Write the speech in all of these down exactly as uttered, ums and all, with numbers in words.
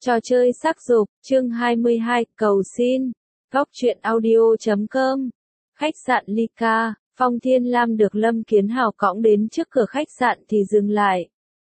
Trò chơi sắc dục, chương hai mươi hai, cầu xin. Góc truyện audio chấm com. Khách sạn Lyca, Phong Thiên Lam được Lâm Kiến Hào cõng đến trước cửa khách sạn thì dừng lại.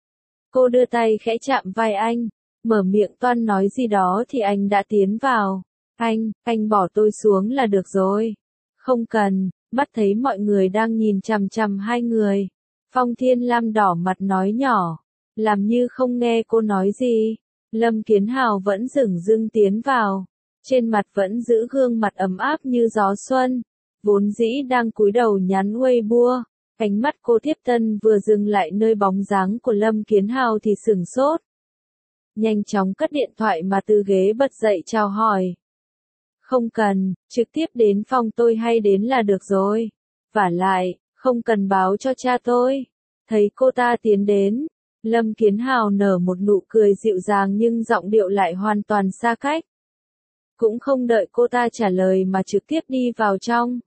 Cô đưa tay khẽ chạm vai anh, mở miệng toan nói gì đó thì anh đã tiến vào. Anh, anh bỏ tôi xuống là được rồi. Không cần, mắt thấy mọi người đang nhìn chằm chằm hai người. Phong Thiên Lam đỏ mặt nói nhỏ, làm như không nghe cô nói gì. Lâm Kiến Hào vẫn dửng dưng tiến vào, trên mặt vẫn giữ gương mặt ấm áp như gió xuân, vốn dĩ đang cúi đầu nhắn Weibo, ánh mắt cô Thiếp Tân vừa dừng lại nơi bóng dáng của Lâm Kiến Hào thì sửng sốt. Nhanh chóng cất điện thoại mà từ ghế bật dậy chào hỏi. Không cần, trực tiếp đến phòng tôi hay đến là được rồi. Vả lại, không cần báo cho cha tôi. Thấy cô ta tiến đến, Lâm Kiến Hào nở một nụ cười dịu dàng nhưng giọng điệu lại hoàn toàn xa cách. Cũng không đợi cô ta trả lời mà trực tiếp đi vào trong.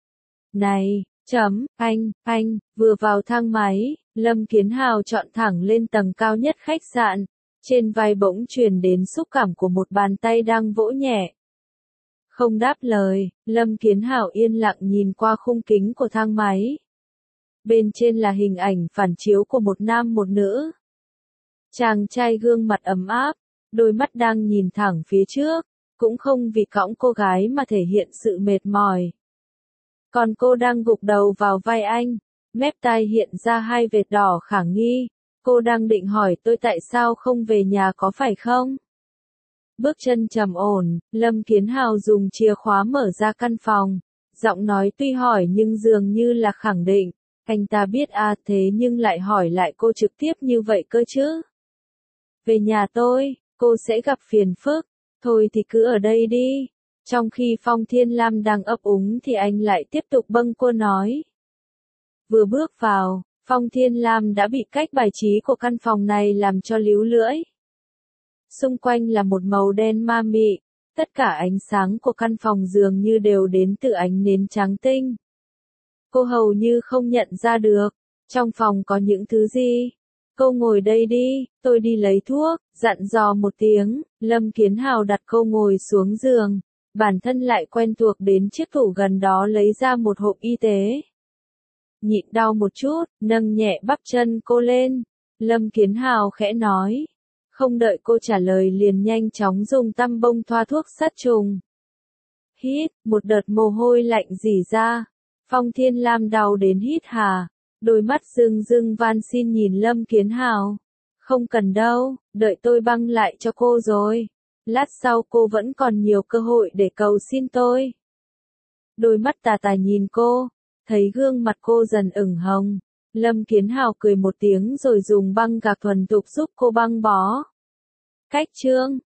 Này, chấm, anh, anh, vừa vào thang máy, Lâm Kiến Hào chọn thẳng lên tầng cao nhất khách sạn. Trên vai bỗng truyền đến xúc cảm của một bàn tay đang vỗ nhẹ. Không đáp lời, Lâm Kiến Hào yên lặng nhìn qua khung kính của thang máy. Bên trên là hình ảnh phản chiếu của một nam một nữ. Chàng trai gương mặt ấm áp, đôi mắt đang nhìn thẳng phía trước, cũng không vì cõng cô gái mà thể hiện sự mệt mỏi. Còn cô đang gục đầu vào vai anh, mép tai hiện ra hai vệt đỏ khả nghi. Cô đang định hỏi tôi tại sao không về nhà có phải không? Bước chân trầm ổn, Lâm Kiến Hào dùng chìa khóa mở ra căn phòng. Giọng nói tuy hỏi nhưng dường như là khẳng định. Anh ta biết à thế nhưng lại hỏi lại cô trực tiếp như vậy cơ chứ. Về nhà tôi, cô sẽ gặp phiền phức. Thôi thì cứ ở đây đi. Trong khi Phong Thiên Lam đang ấp úng thì anh lại tiếp tục bâng quơ nói. Vừa bước vào, Phong Thiên Lam đã bị cách bài trí của căn phòng này làm cho líu lưỡi. Xung quanh là một màu đen ma mị, tất cả ánh sáng của căn phòng dường như đều đến từ ánh nến trắng tinh. Cô hầu như không nhận ra được, trong phòng có những thứ gì. Cô ngồi đây đi, tôi đi lấy thuốc, dặn dò một tiếng, Lâm Kiến Hào đặt cô ngồi xuống giường, bản thân lại quen thuộc đến chiếc tủ gần đó lấy ra một hộp y tế. Nhịn đau một chút, nâng nhẹ bắp chân cô lên, Lâm Kiến Hào khẽ nói. Không đợi cô trả lời liền nhanh chóng dùng tăm bông thoa thuốc sát trùng. Hít, một đợt mồ hôi lạnh rỉ ra. Phong Thiên Lam đau đến hít hà, đôi mắt rưng rưng van xin nhìn Lâm Kiến Hào. Không cần đâu, đợi tôi băng lại cho cô rồi. Lát sau cô vẫn còn nhiều cơ hội để cầu xin tôi. Đôi mắt tà tà nhìn cô, thấy gương mặt cô dần ửng hồng. Lâm Kiến Hào cười một tiếng rồi dùng băng gạc thuần thục giúp cô băng bó. Cách chương